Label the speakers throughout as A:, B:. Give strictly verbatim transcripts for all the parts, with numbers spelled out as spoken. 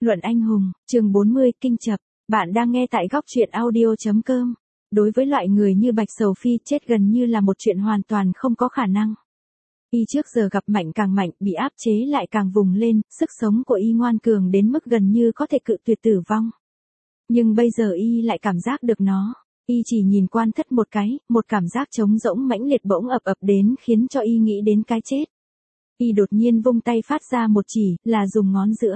A: Luận anh hùng, chương bốn mươi, kinh chập. Bạn đang nghe tại góc truyện audio.com. Đối với loại người như Bạch Sầu Phi, chết gần như là một chuyện hoàn toàn không có khả năng. Y trước giờ gặp mạnh càng mạnh, bị áp chế lại càng vùng lên, sức sống của Y ngoan cường đến mức gần như có thể cự tuyệt tử vong. Nhưng bây giờ Y lại cảm giác được nó. Y chỉ nhìn Quan Thất một cái, một cảm giác trống rỗng mãnh liệt bỗng ập ập đến khiến cho Y nghĩ đến cái chết. Y đột nhiên vung tay phát ra một chỉ, là dùng ngón giữa.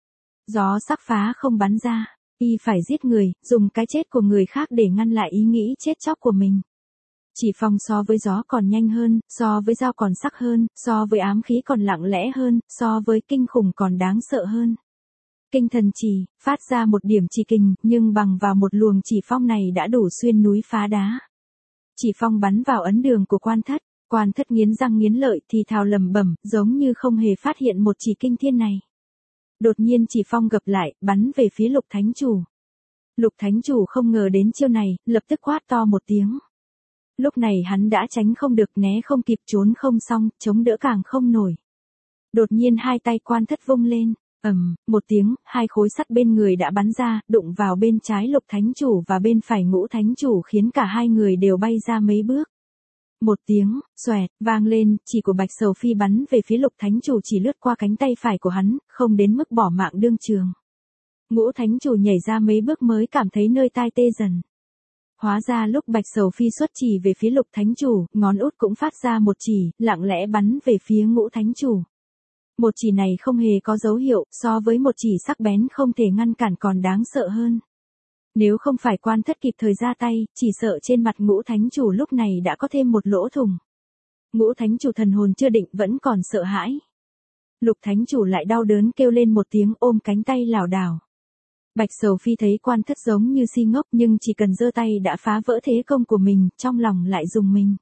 A: Gió sắc phá không bắn ra, Y phải giết người, dùng cái chết của người khác để ngăn lại ý nghĩ chết chóc của mình. Chỉ phong so với gió còn nhanh hơn, so với dao còn sắc hơn, so với ám khí còn lặng lẽ hơn, so với kinh khủng còn đáng sợ hơn. Kinh thần chỉ, phát ra một điểm chỉ kình, nhưng bằng vào một luồng chỉ phong này đã đủ xuyên núi phá đá. Chỉ phong bắn vào ấn đường của Quan Thất, Quan Thất nghiến răng nghiến lợi thì thào lầm bẩm, giống như không hề phát hiện một chỉ kinh thiên này. Đột nhiên chỉ phong gập lại, bắn về phía Lục Thánh Chủ. Lục Thánh Chủ không ngờ đến chiêu này, lập tức quát to một tiếng. Lúc này hắn đã tránh không được, né không kịp, trốn không xong, chống đỡ càng không nổi. Đột nhiên hai tay Quan Thất vung lên, ầm, một tiếng, hai khối sắt bên người đã bắn ra, đụng vào bên trái Lục Thánh Chủ và bên phải Ngũ Thánh Chủ khiến cả hai người đều bay ra mấy bước. Một tiếng, xoẹt, vang lên, chỉ của Bạch Sầu Phi bắn về phía Lục Thánh Chủ chỉ lướt qua cánh tay phải của hắn, không đến mức bỏ mạng đương trường. Ngũ Thánh Chủ nhảy ra mấy bước mới cảm thấy nơi tai tê dần. Hóa ra lúc Bạch Sầu Phi xuất chỉ về phía Lục Thánh Chủ, ngón út cũng phát ra một chỉ, lặng lẽ bắn về phía Ngũ Thánh Chủ. Một chỉ này không hề có dấu hiệu, so với một chỉ sắc bén không thể ngăn cản còn đáng sợ hơn. Nếu không phải Quan Thất kịp thời ra tay, chỉ sợ trên mặt Ngũ Thánh Chủ lúc này đã có thêm một lỗ thủng. Ngũ Thánh Chủ thần hồn chưa định vẫn còn sợ hãi. Lục Thánh Chủ lại đau đớn kêu lên một tiếng, ôm cánh tay lảo đảo. Bạch Sầu Phi thấy Quan Thất giống như si ngốc, nhưng chỉ cần giơ tay đã phá vỡ thế công của mình, trong lòng lại rùng mình.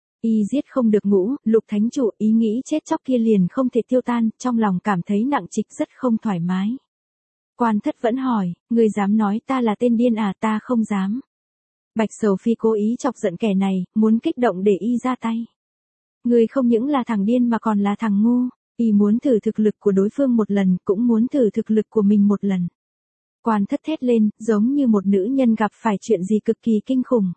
A: Y giết không được Ngũ, Lục Thánh Chủ, ý nghĩ chết chóc kia liền không thể tiêu tan, trong lòng cảm thấy nặng trịch, rất không thoải mái. Quan Thất vẫn hỏi, ngươi dám nói ta là tên điên à? Ta không dám. Bạch Sầu Phi cố ý chọc giận kẻ này, muốn kích động để Y ra tay. Ngươi không những là thằng điên mà còn là thằng ngu. Y muốn thử thực lực của đối phương một lần, cũng muốn thử thực lực của mình một lần. Quan Thất thét lên, giống như một nữ nhân gặp phải chuyện gì cực kỳ kinh khủng.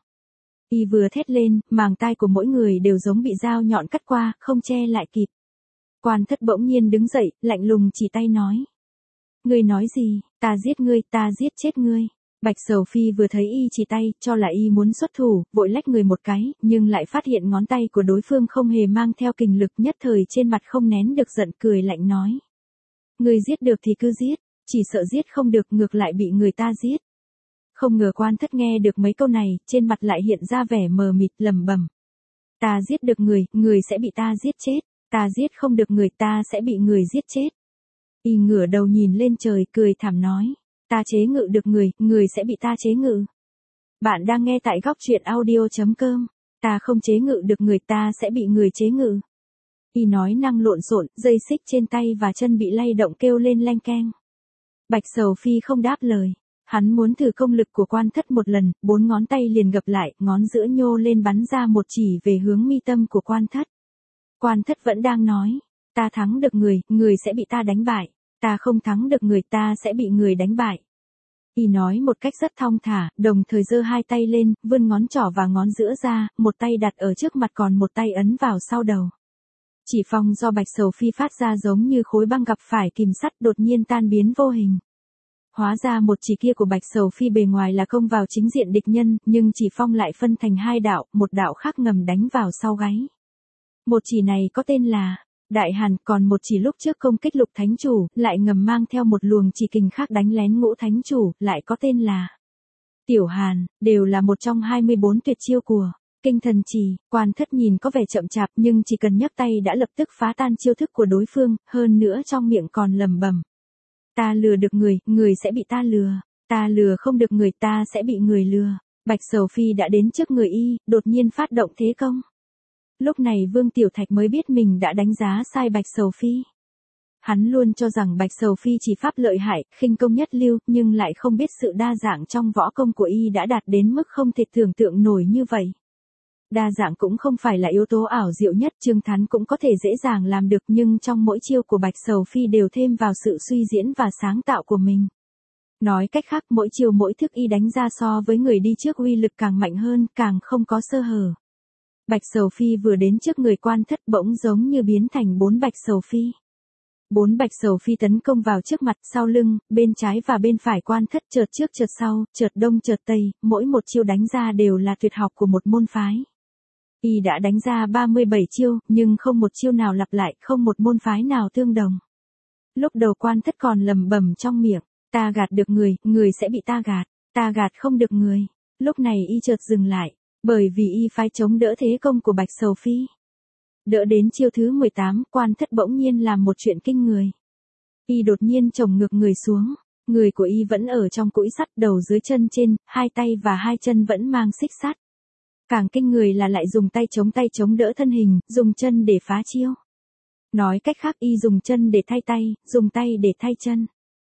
A: Y vừa thét lên, màng tai của mỗi người đều giống bị dao nhọn cắt qua, không che lại kịp. Quan Thất bỗng nhiên đứng dậy, lạnh lùng chỉ tay nói. Ngươi nói gì? Ta giết ngươi, ta giết chết ngươi. Bạch Sầu Phi vừa thấy Y chỉ tay, cho là Y muốn xuất thủ, vội lách người một cái, nhưng lại phát hiện ngón tay của đối phương không hề mang theo kình lực, nhất thời trên mặt không nén được giận, cười lạnh nói. Ngươi giết được thì cứ giết, chỉ sợ giết không được ngược lại bị người ta giết. Không ngờ Quan Thất nghe được mấy câu này, trên mặt lại hiện ra vẻ mờ mịt, lẩm bẩm. Ta giết được người, người sẽ bị ta giết chết, ta giết không được người, ta sẽ bị người giết chết. Y ngửa đầu nhìn lên trời, cười thảm nói. Ta chế ngự được người, người sẽ bị ta chế ngự. Bạn đang nghe tại góc truyện audio.com. Ta không chế ngự được người, ta sẽ bị người chế ngự. Y nói năng lộn xộn, dây xích trên tay và chân bị lay động kêu lên leng keng. Bạch Sầu Phi không đáp lời. Hắn muốn thử công lực của Quan Thất một lần, bốn ngón tay liền gập lại, ngón giữa nhô lên bắn ra một chỉ về hướng mi tâm của Quan Thất. Quan Thất vẫn đang nói. Ta thắng được người, người sẽ bị ta đánh bại. Ta không thắng được người, ta sẽ bị người đánh bại. Y nói một cách rất thong thả, đồng thời giơ hai tay lên, vươn ngón trỏ và ngón giữa ra, một tay đặt ở trước mặt còn một tay ấn vào sau đầu. Chỉ phong do Bạch Sầu Phi phát ra giống như khối băng gặp phải kìm sắt, đột nhiên tan biến vô hình. Hóa ra một chỉ kia của Bạch Sầu Phi bề ngoài là công vào chính diện địch nhân, nhưng chỉ phong lại phân thành hai đạo, một đạo khác ngầm đánh vào sau gáy. Một chỉ này có tên là Đại Hàn, còn một chỉ lúc trước công kích Lục Thánh Chủ, lại ngầm mang theo một luồng chỉ kình khác đánh lén Ngũ Thánh Chủ, lại có tên là Tiểu Hàn, đều là một trong hai mươi bốn tuyệt chiêu của Kinh Thần Chỉ. Quan Thất nhìn có vẻ chậm chạp nhưng chỉ cần nhấc tay đã lập tức phá tan chiêu thức của đối phương, hơn nữa trong miệng còn lẩm bẩm. Ta lừa được người, người sẽ bị ta lừa. Ta lừa không được người, ta sẽ bị người lừa. Bạch Sầu Phi đã đến trước người Y, đột nhiên phát động thế công. Lúc này Vương Tiểu Thạch mới biết mình đã đánh giá sai Bạch Sầu Phi. Hắn luôn cho rằng Bạch Sầu Phi chỉ pháp lợi hại, khinh công nhất lưu, nhưng lại không biết sự đa dạng trong võ công của Y đã đạt đến mức không thể tưởng tượng nổi như vậy. Đa dạng cũng không phải là yếu tố ảo diệu nhất, Trương Thắn cũng có thể dễ dàng làm được, nhưng trong mỗi chiêu của Bạch Sầu Phi đều thêm vào sự suy diễn và sáng tạo của mình. Nói cách khác, mỗi chiêu mỗi thức y đánh ra so với người đi trước uy lực càng mạnh hơn, càng không có sơ hở. Bạch Sầu Phi vừa đến trước người Quan Thất bỗng giống như biến thành bốn Bạch Sầu Phi. Bốn Bạch Sầu Phi tấn công vào trước mặt, sau lưng, bên trái và bên phải Quan Thất, chợt trước chợt sau, chợt đông chợt tây, mỗi một chiêu đánh ra đều là tuyệt học của một môn phái. Y đã đánh ra ba mươi bảy chiêu, nhưng không một chiêu nào lặp lại, không một môn phái nào tương đồng. Lúc đầu Quan Thất còn lầm bầm trong miệng, ta gạt được người, người sẽ bị ta gạt, ta gạt không được người. Lúc này y chợt dừng lại, bởi vì y phải chống đỡ thế công của Bạch Sầu Phi. Đỡ đến chiêu thứ mười tám, Quan Thất bỗng nhiên làm một chuyện kinh người. Y đột nhiên chồng ngược người xuống, người của y vẫn ở trong cũi sắt, đầu dưới chân trên, hai tay và hai chân vẫn mang xích sắt. Càng kinh người là lại dùng tay chống tay chống đỡ thân hình, dùng chân để phá chiêu. Nói cách khác, y dùng chân để thay tay, dùng tay để thay chân.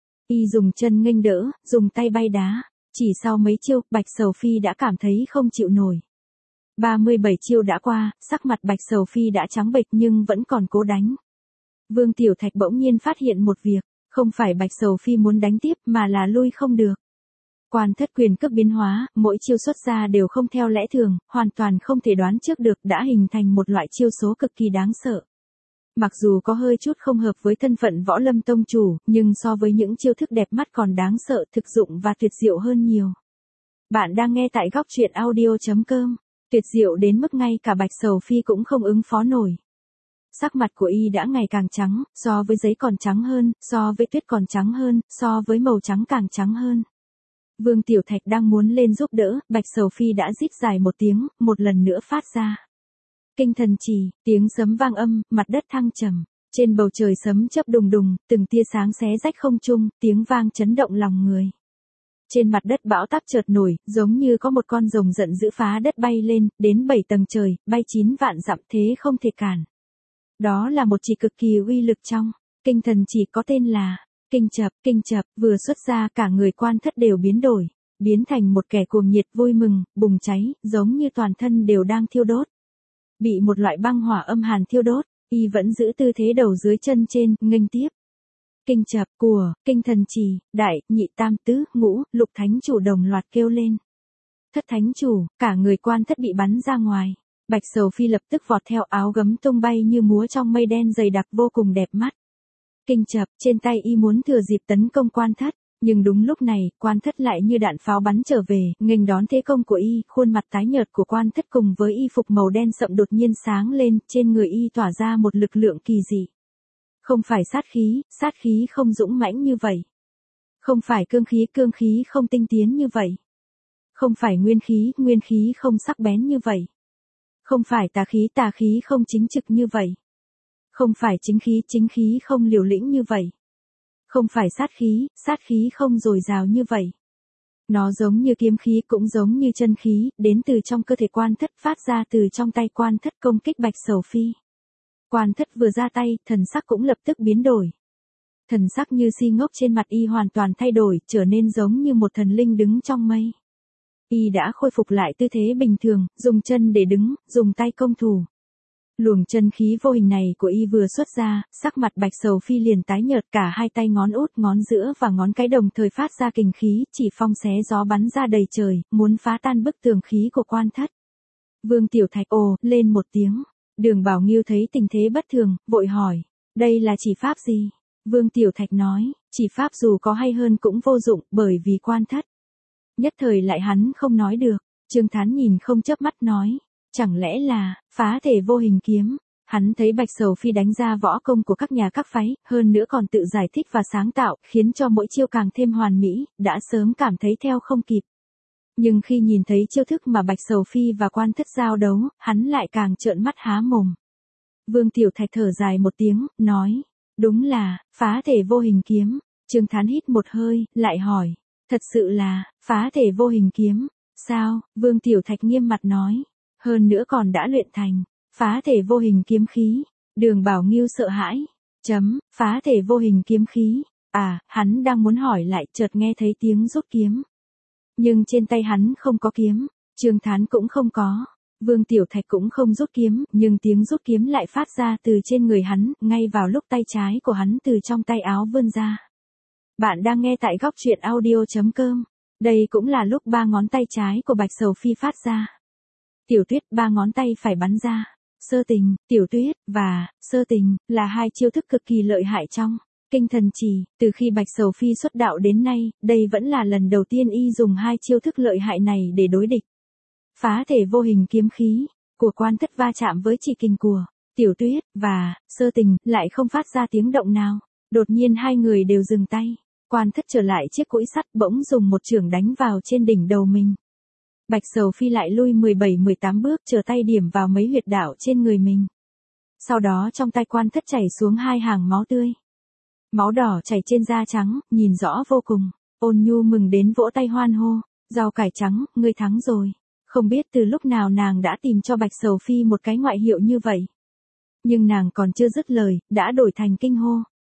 A: Y dùng chân nghênh đỡ, dùng tay bay đá. Chỉ sau mấy chiêu, Bạch Sầu Phi đã cảm thấy không chịu nổi. ba mươi bảy chiêu đã qua, sắc mặt Bạch Sầu Phi đã trắng bệch nhưng vẫn còn cố đánh. Vương Tiểu Thạch bỗng nhiên phát hiện một việc, không phải Bạch Sầu Phi muốn đánh tiếp mà là lui không được. Quan Thất quyền cước biến hóa, mỗi chiêu xuất ra đều không theo lẽ thường, hoàn toàn không thể đoán trước được, đã hình thành một loại chiêu số cực kỳ đáng sợ. Mặc dù có hơi chút không hợp với thân phận Võ Lâm tông chủ, nhưng so với những chiêu thức đẹp mắt còn đáng sợ, thực dụng và tuyệt diệu hơn nhiều. Bạn đang nghe tại góc truyện audio chấm com. Tuyệt diệu đến mức ngay cả Bạch Sầu Phi cũng không ứng phó nổi. Sắc mặt của y đã ngày càng trắng, so với giấy còn trắng hơn, so với tuyết còn trắng hơn, so với màu trắng càng trắng hơn. Vương Tiểu Thạch đang muốn lên giúp đỡ, Bạch Sầu Phi đã rít dài một tiếng, một lần nữa phát ra. Kinh thần chỉ, tiếng sấm vang âm, mặt đất thăng trầm. Trên bầu trời sấm chớp đùng đùng, từng tia sáng xé rách không trung, tiếng vang chấn động lòng người. Trên mặt đất bão táp chợt nổi, giống như có một con rồng giận dữ phá đất bay lên, đến bảy tầng trời, bay chín vạn dặm, thế không thể cản. Đó là một chỉ cực kỳ uy lực trong kinh thần chỉ, có tên là Kinh Chập. Kinh Chập vừa xuất ra, cả người Quan Thất đều biến đổi, biến thành một kẻ cuồng nhiệt vui mừng, bùng cháy, giống như toàn thân đều đang thiêu đốt. Bị một loại băng hỏa âm hàn thiêu đốt, y vẫn giữ tư thế đầu dưới chân trên, nghênh tiếp. Kinh Chập của Kinh Thần Chỉ, đại, nhị, tam, tứ, ngũ, lục thánh chủ đồng loạt kêu lên. Thất thánh chủ, cả người Quan Thất bị bắn ra ngoài. Bạch Sầu Phi lập tức vọt theo, áo gấm tung bay như múa trong mây đen dày đặc, vô cùng đẹp mắt. Kinh Chập, trên tay y muốn thừa dịp tấn công Quan Thất, nhưng đúng lúc này, Quan Thất lại như đạn pháo bắn trở về, nghênh đón thế công của y, khuôn mặt tái nhợt của Quan Thất cùng với y phục màu đen sậm đột nhiên sáng lên, trên người y tỏa ra một lực lượng kỳ dị. Không phải sát khí, sát khí không dũng mãnh như vậy. Không phải cương khí, cương khí không tinh tiến như vậy. Không phải nguyên khí, nguyên khí không sắc bén như vậy. Không phải tà khí, tà khí không chính trực như vậy. Không phải chính khí, chính khí không liều lĩnh như vậy. Không phải sát khí, sát khí không dồi dào như vậy. Nó giống như kiếm khí, cũng giống như chân khí, đến từ trong cơ thể Quan Thất, phát ra từ trong tay Quan Thất công kích Bạch Sầu Phi. Quan Thất vừa ra tay, thần sắc cũng lập tức biến đổi. Thần sắc như si ngốc trên mặt y hoàn toàn thay đổi, trở nên giống như một thần linh đứng trong mây. Y đã khôi phục lại tư thế bình thường, dùng chân để đứng, dùng tay công thủ. Luồng chân khí vô hình này của y vừa xuất ra, sắc mặt Bạch Sầu Phi liền tái nhợt, cả hai tay ngón út, ngón giữa và ngón cái đồng thời phát ra kình khí, chỉ phong xé gió bắn ra đầy trời, muốn phá tan bức tường khí của Quan Thất. Vương Tiểu Thạch ồ lên một tiếng. Đường Bảo Nghiêu thấy tình thế bất thường, vội hỏi, đây là chỉ pháp gì? Vương Tiểu Thạch nói, chỉ pháp dù có hay hơn cũng vô dụng, bởi vì Quan Thất. Nhất thời lại hắn không nói được. Trương Thán nhìn không chớp mắt nói, chẳng lẽ là phá thể vô hình kiếm? Hắn thấy Bạch Sầu Phi đánh ra võ công của các nhà các phái, hơn nữa còn tự giải thích và sáng tạo, khiến cho mỗi chiêu càng thêm hoàn mỹ, đã sớm cảm thấy theo không kịp. Nhưng khi nhìn thấy chiêu thức mà Bạch Sầu Phi và Quan Thất giao đấu, hắn lại càng trợn mắt há mồm. Vương Tiểu Thạch thở dài một tiếng, nói, đúng là phá thể vô hình kiếm. Trương Thán hít một hơi, lại hỏi, thật sự là phá thể vô hình kiếm? Sao? Vương Tiểu Thạch nghiêm mặt nói, hơn nữa còn đã luyện thành phá thể vô hình kiếm khí. Đường Bảo Nghiêu sợ hãi, chấm, phá thể vô hình kiếm khí. À, hắn đang muốn hỏi lại, chợt nghe thấy tiếng rút kiếm. Nhưng trên tay hắn không có kiếm, Trương Thán cũng không có. Vương Tiểu Thạch cũng không rút kiếm, nhưng tiếng rút kiếm lại phát ra từ trên người hắn, ngay vào lúc tay trái của hắn từ trong tay áo vươn ra. Bạn đang nghe tại góc truyện audio chấm com. Đây cũng là lúc ba ngón tay trái của Bạch Sầu Phi phát ra. Tiểu Tuyết, ba ngón tay phải bắn ra. Sơ tình, Tiểu Tuyết, và, sơ tình, là hai chiêu thức cực kỳ lợi hại trong Kinh Thần Chỉ. Từ khi Bạch Sầu Phi xuất đạo đến nay, đây vẫn là lần đầu tiên y dùng hai chiêu thức lợi hại này để đối địch. Phá thể vô hình kiếm khí của Quan Thất va chạm với chỉ kình của Tiểu Tuyết, và, sơ tình, lại không phát ra tiếng động nào. Đột nhiên hai người đều dừng tay. Quan Thất trở lại chiếc cũi sắt, bỗng dùng một chưởng đánh vào trên đỉnh đầu mình. Bạch Sầu Phi lại lui mười bảy mười tám bước, trở tay điểm vào mấy huyệt đạo trên người mình. Sau đó trong tay Quan Thất chảy xuống hai hàng máu tươi. Máu đỏ chảy trên da trắng, nhìn rõ vô cùng. Ôn Nhu mừng đến vỗ tay hoan hô. Rau cải trắng, ngươi thắng rồi. Không biết từ lúc nào nàng đã tìm cho Bạch Sầu Phi một cái ngoại hiệu như vậy. Nhưng nàng còn chưa dứt lời, đã đổi thành kinh hô.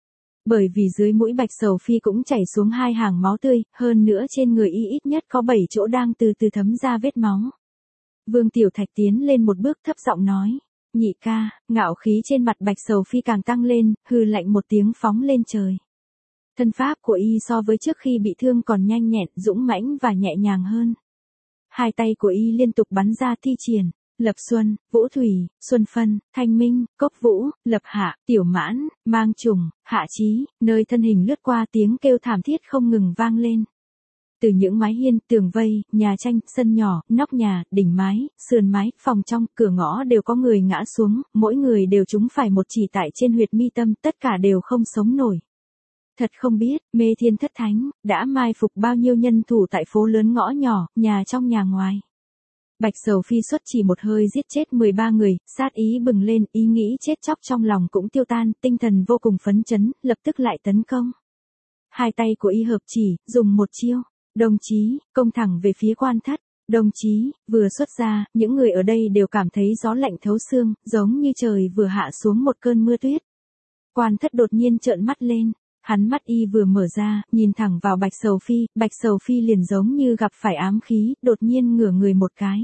A: Bởi vì dưới mũi Bạch Sầu Phi cũng chảy xuống hai hàng máu tươi, hơn nữa trên người y ít nhất có bảy chỗ đang từ từ thấm ra vết máu. Vương Tiểu Thạch tiến lên một bước thấp giọng nói. Nhị ca, ngạo khí trên mặt Bạch Sầu Phi càng tăng lên, hừ lạnh một tiếng phóng lên trời. Thân pháp của y so với trước khi bị thương còn nhanh nhẹn, dũng mãnh và nhẹ nhàng hơn. Hai tay của y liên tục bắn ra thi triển. Lập Xuân, Vũ Thủy, Xuân Phân, Thanh Minh, Cốc Vũ, Lập Hạ, Tiểu Mãn, Mang Trùng, Hạ Chí, nơi thân hình lướt qua tiếng kêu thảm thiết không ngừng vang lên. Từ những mái hiên, tường vây, nhà tranh, sân nhỏ, nóc nhà, đỉnh mái, sườn mái, phòng trong, cửa ngõ đều có người ngã xuống, mỗi người đều trúng phải một chỉ tại trên huyệt mi tâm, tất cả đều không sống nổi. Thật không biết, Mê Thiên Thất Thánh, đã mai phục bao nhiêu nhân thủ tại phố lớn ngõ nhỏ, nhà trong nhà ngoài. Bạch Sầu Phi xuất chỉ một hơi giết chết mười ba người, sát ý bừng lên, ý nghĩ chết chóc trong lòng cũng tiêu tan, tinh thần vô cùng phấn chấn, lập tức lại tấn công. Hai tay của y hợp chỉ, dùng một chiêu, đồng chí, công thẳng về phía Quan Thất. Đồng chí, vừa xuất ra, những người ở đây đều cảm thấy gió lạnh thấu xương, giống như trời vừa hạ xuống một cơn mưa tuyết. Quan Thất đột nhiên trợn mắt lên. Hắn mắt y vừa mở ra, nhìn thẳng vào Bạch Sầu Phi, Bạch Sầu Phi liền giống như gặp phải ám khí, đột nhiên ngửa người một cái.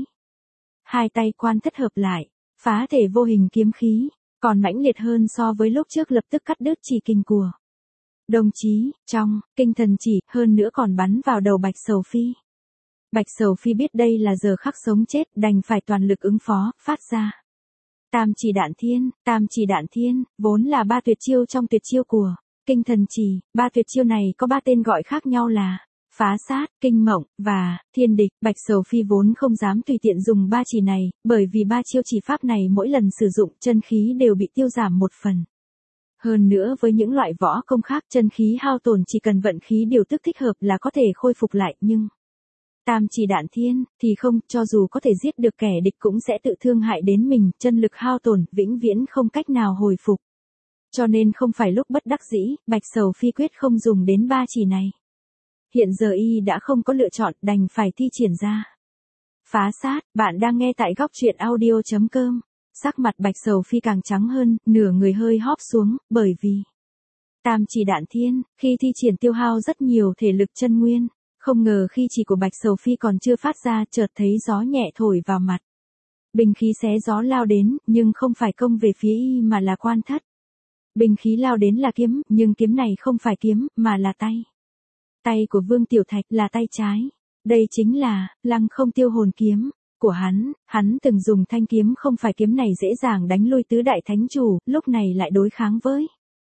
A: Hai tay Quan Thất hợp lại, phá thể vô hình kiếm khí, còn mãnh liệt hơn so với lúc trước, lập tức cắt đứt chỉ kình của đồng chí, trong Kinh Thần Chỉ, hơn nữa còn bắn vào đầu Bạch Sầu Phi. Bạch Sầu Phi biết đây là giờ khắc sống chết, đành phải toàn lực ứng phó, phát ra. Tam Chỉ Đạn Thiên, Tam Chỉ Đạn Thiên, vốn là ba tuyệt chiêu trong tuyệt chiêu của Kinh Thần Chỉ. Ba tuyệt chiêu này có ba tên gọi khác nhau là Phá Sát, Kinh Mộng, và Thiên Địch. Bạch Sầu Phi vốn không dám tùy tiện dùng ba chỉ này, bởi vì ba chiêu chỉ pháp này mỗi lần sử dụng chân khí đều bị tiêu giảm một phần. Hơn nữa với những loại võ công khác, chân khí hao tổn chỉ cần vận khí điều tức thích hợp là có thể khôi phục lại, nhưng Tam Chỉ Đạn Thiên thì không, cho dù có thể giết được kẻ địch cũng sẽ tự thương hại đến mình, chân lực hao tổn, vĩnh viễn không cách nào hồi phục. Cho nên không phải lúc bất đắc dĩ, Bạch Sầu Phi quyết không dùng đến ba chỉ này. Hiện giờ y đã không có lựa chọn, đành phải thi triển ra. Phá Sát, bạn đang nghe tại góc truyện audio chấm com. Sắc mặt Bạch Sầu Phi càng trắng hơn, nửa người hơi hóp xuống, bởi vì Tam Chỉ Đạn Thiên, khi thi triển tiêu hao rất nhiều thể lực chân nguyên. Không ngờ khi chỉ của Bạch Sầu Phi còn chưa phát ra, chợt thấy gió nhẹ thổi vào mặt. Binh khí xé gió lao đến, nhưng không phải công về phía y mà là Quan Thất. Binh khí lao đến là kiếm, nhưng kiếm này không phải kiếm, mà là tay. Tay của Vương Tiểu Thạch là tay trái. Đây chính là Lăng Không Tiêu Hồn Kiếm của hắn. Hắn từng dùng thanh kiếm không phải kiếm này dễ dàng đánh lui tứ đại thánh chủ, lúc này lại đối kháng với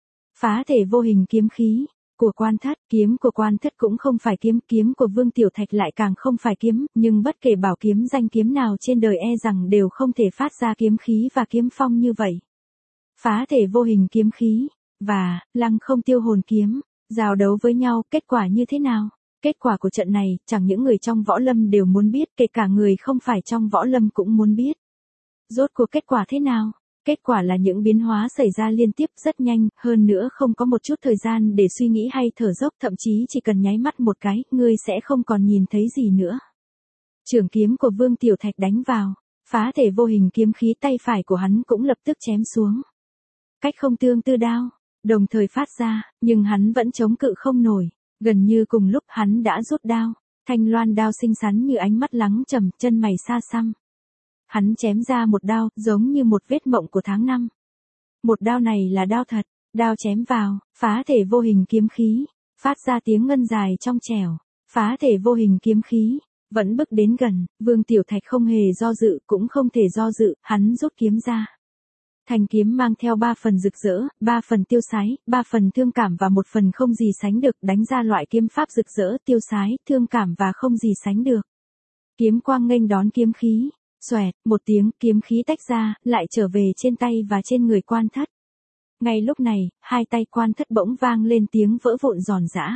A: phá thể vô hình kiếm khí của Quan Thất. Kiếm của Quan Thất cũng không phải kiếm, kiếm của Vương Tiểu Thạch lại càng không phải kiếm, nhưng bất kể bảo kiếm danh kiếm nào trên đời e rằng đều không thể phát ra kiếm khí và kiếm phong như vậy. Phá thể vô hình kiếm khí và Lăng Không Tiêu Hồn Kiếm giao đấu với nhau, kết quả như thế nào? Kết quả của trận này, chẳng những người trong võ lâm đều muốn biết, kể cả người không phải trong võ lâm cũng muốn biết. Rốt cuộc kết quả thế nào? Kết quả là những biến hóa xảy ra liên tiếp rất nhanh, hơn nữa không có một chút thời gian để suy nghĩ hay thở dốc, thậm chí chỉ cần nháy mắt một cái, ngươi sẽ không còn nhìn thấy gì nữa. Chưởng kiếm của Vương Tiểu Thạch đánh vào, phá thể vô hình kiếm khí, tay phải của hắn cũng lập tức chém xuống. Cách không tương tư đao, đồng thời phát ra, nhưng hắn vẫn chống cự không nổi. Gần như cùng lúc hắn đã rút đao, thanh loan đao xinh xắn như ánh mắt lắng trầm, chân mày xa xăm. Hắn chém ra một đao, giống như một vết mộng của tháng năm. Một đao này là đao thật, đao chém vào, phá thể vô hình kiếm khí, phát ra tiếng ngân dài trong trẻo, phá thể vô hình kiếm khí, vẫn bước đến gần, Vương Tiểu Thạch không hề do dự, cũng không thể do dự, hắn rút kiếm ra. Thanh kiếm mang theo ba phần rực rỡ, ba phần tiêu sái, ba phần thương cảm và một phần không gì sánh được, đánh ra loại kiếm pháp rực rỡ, tiêu sái, thương cảm và không gì sánh được. Kiếm quang nghênh đón kiếm khí, xoẹt, một tiếng, kiếm khí tách ra, lại trở về trên tay và trên người Quan Thất. Ngay lúc này, hai tay Quan Thất bỗng vang lên tiếng vỡ vụn giòn giã.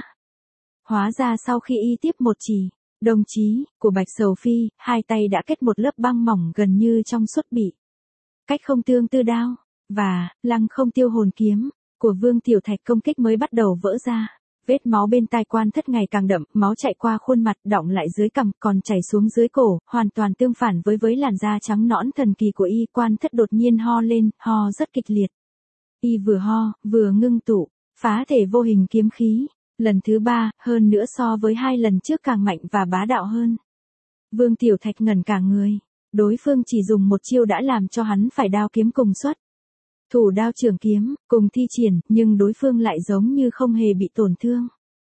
A: Hóa ra sau khi y tiếp một chỉ, đồng chí, của Bạch Sầu Phi, hai tay đã kết một lớp băng mỏng gần như trong suốt bị. Cách không tương tư đao, và, lăng không tiêu hồn kiếm, của Vương Tiểu Thạch công kích mới bắt đầu vỡ ra. Vết máu bên tai Quan Thất ngày càng đậm, máu chạy qua khuôn mặt, đọng lại dưới cằm, còn chảy xuống dưới cổ, hoàn toàn tương phản với với làn da trắng nõn thần kỳ của y. Quan Thất đột nhiên ho lên, ho rất kịch liệt. Y vừa ho, vừa ngưng tụ, phá thể vô hình kiếm khí. Lần thứ ba, hơn nữa so với hai lần trước càng mạnh và bá đạo hơn. Vương Tiểu Thạch ngẩn cả người. Đối phương chỉ dùng một chiêu đã làm cho hắn phải đao kiếm cùng xuất. Thủ đao trường kiếm, cùng thi triển, nhưng đối phương lại giống như không hề bị tổn thương.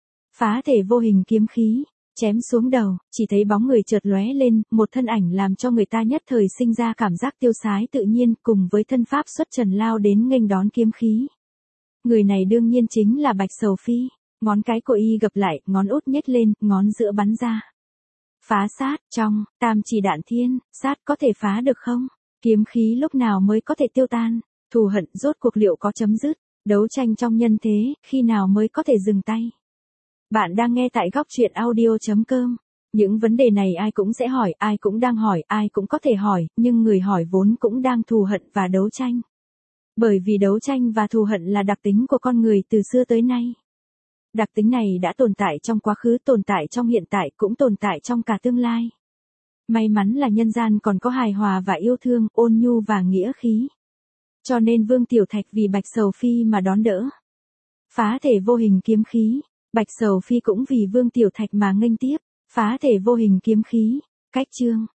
A: Phá thể vô hình kiếm khí, chém xuống đầu, chỉ thấy bóng người chợt lóe lên, một thân ảnh làm cho người ta nhất thời sinh ra cảm giác tiêu sái tự nhiên, cùng với thân pháp xuất trần lao đến nghênh đón kiếm khí. Người này đương nhiên chính là Bạch Sầu Phi, ngón cái của y gập lại, ngón út nhếch lên, ngón giữa bắn ra. Phá sát, trong, tam chỉ đạn thiên, sát có thể phá được không? Kiếm khí lúc nào mới có thể tiêu tan? Thù hận rốt cuộc liệu có chấm dứt? Đấu tranh trong nhân thế, khi nào mới có thể dừng tay? Bạn đang nghe tại góc truyện audio chấm com. Những vấn đề này ai cũng sẽ hỏi, ai cũng đang hỏi, ai cũng có thể hỏi, nhưng người hỏi vốn cũng đang thù hận và đấu tranh. Bởi vì đấu tranh và thù hận là đặc tính của con người từ xưa tới nay. Đặc tính này đã tồn tại trong quá khứ, tồn tại trong hiện tại, cũng tồn tại trong cả tương lai. May mắn là nhân gian còn có hài hòa và yêu thương, ôn nhu và nghĩa khí. Cho nên Vương Tiểu Thạch vì Bạch Sầu Phi mà đón đỡ. Phá thể vô hình kiếm khí, Bạch Sầu Phi cũng vì Vương Tiểu Thạch mà nghênh tiếp. Phá thể vô hình kiếm khí, cách chương.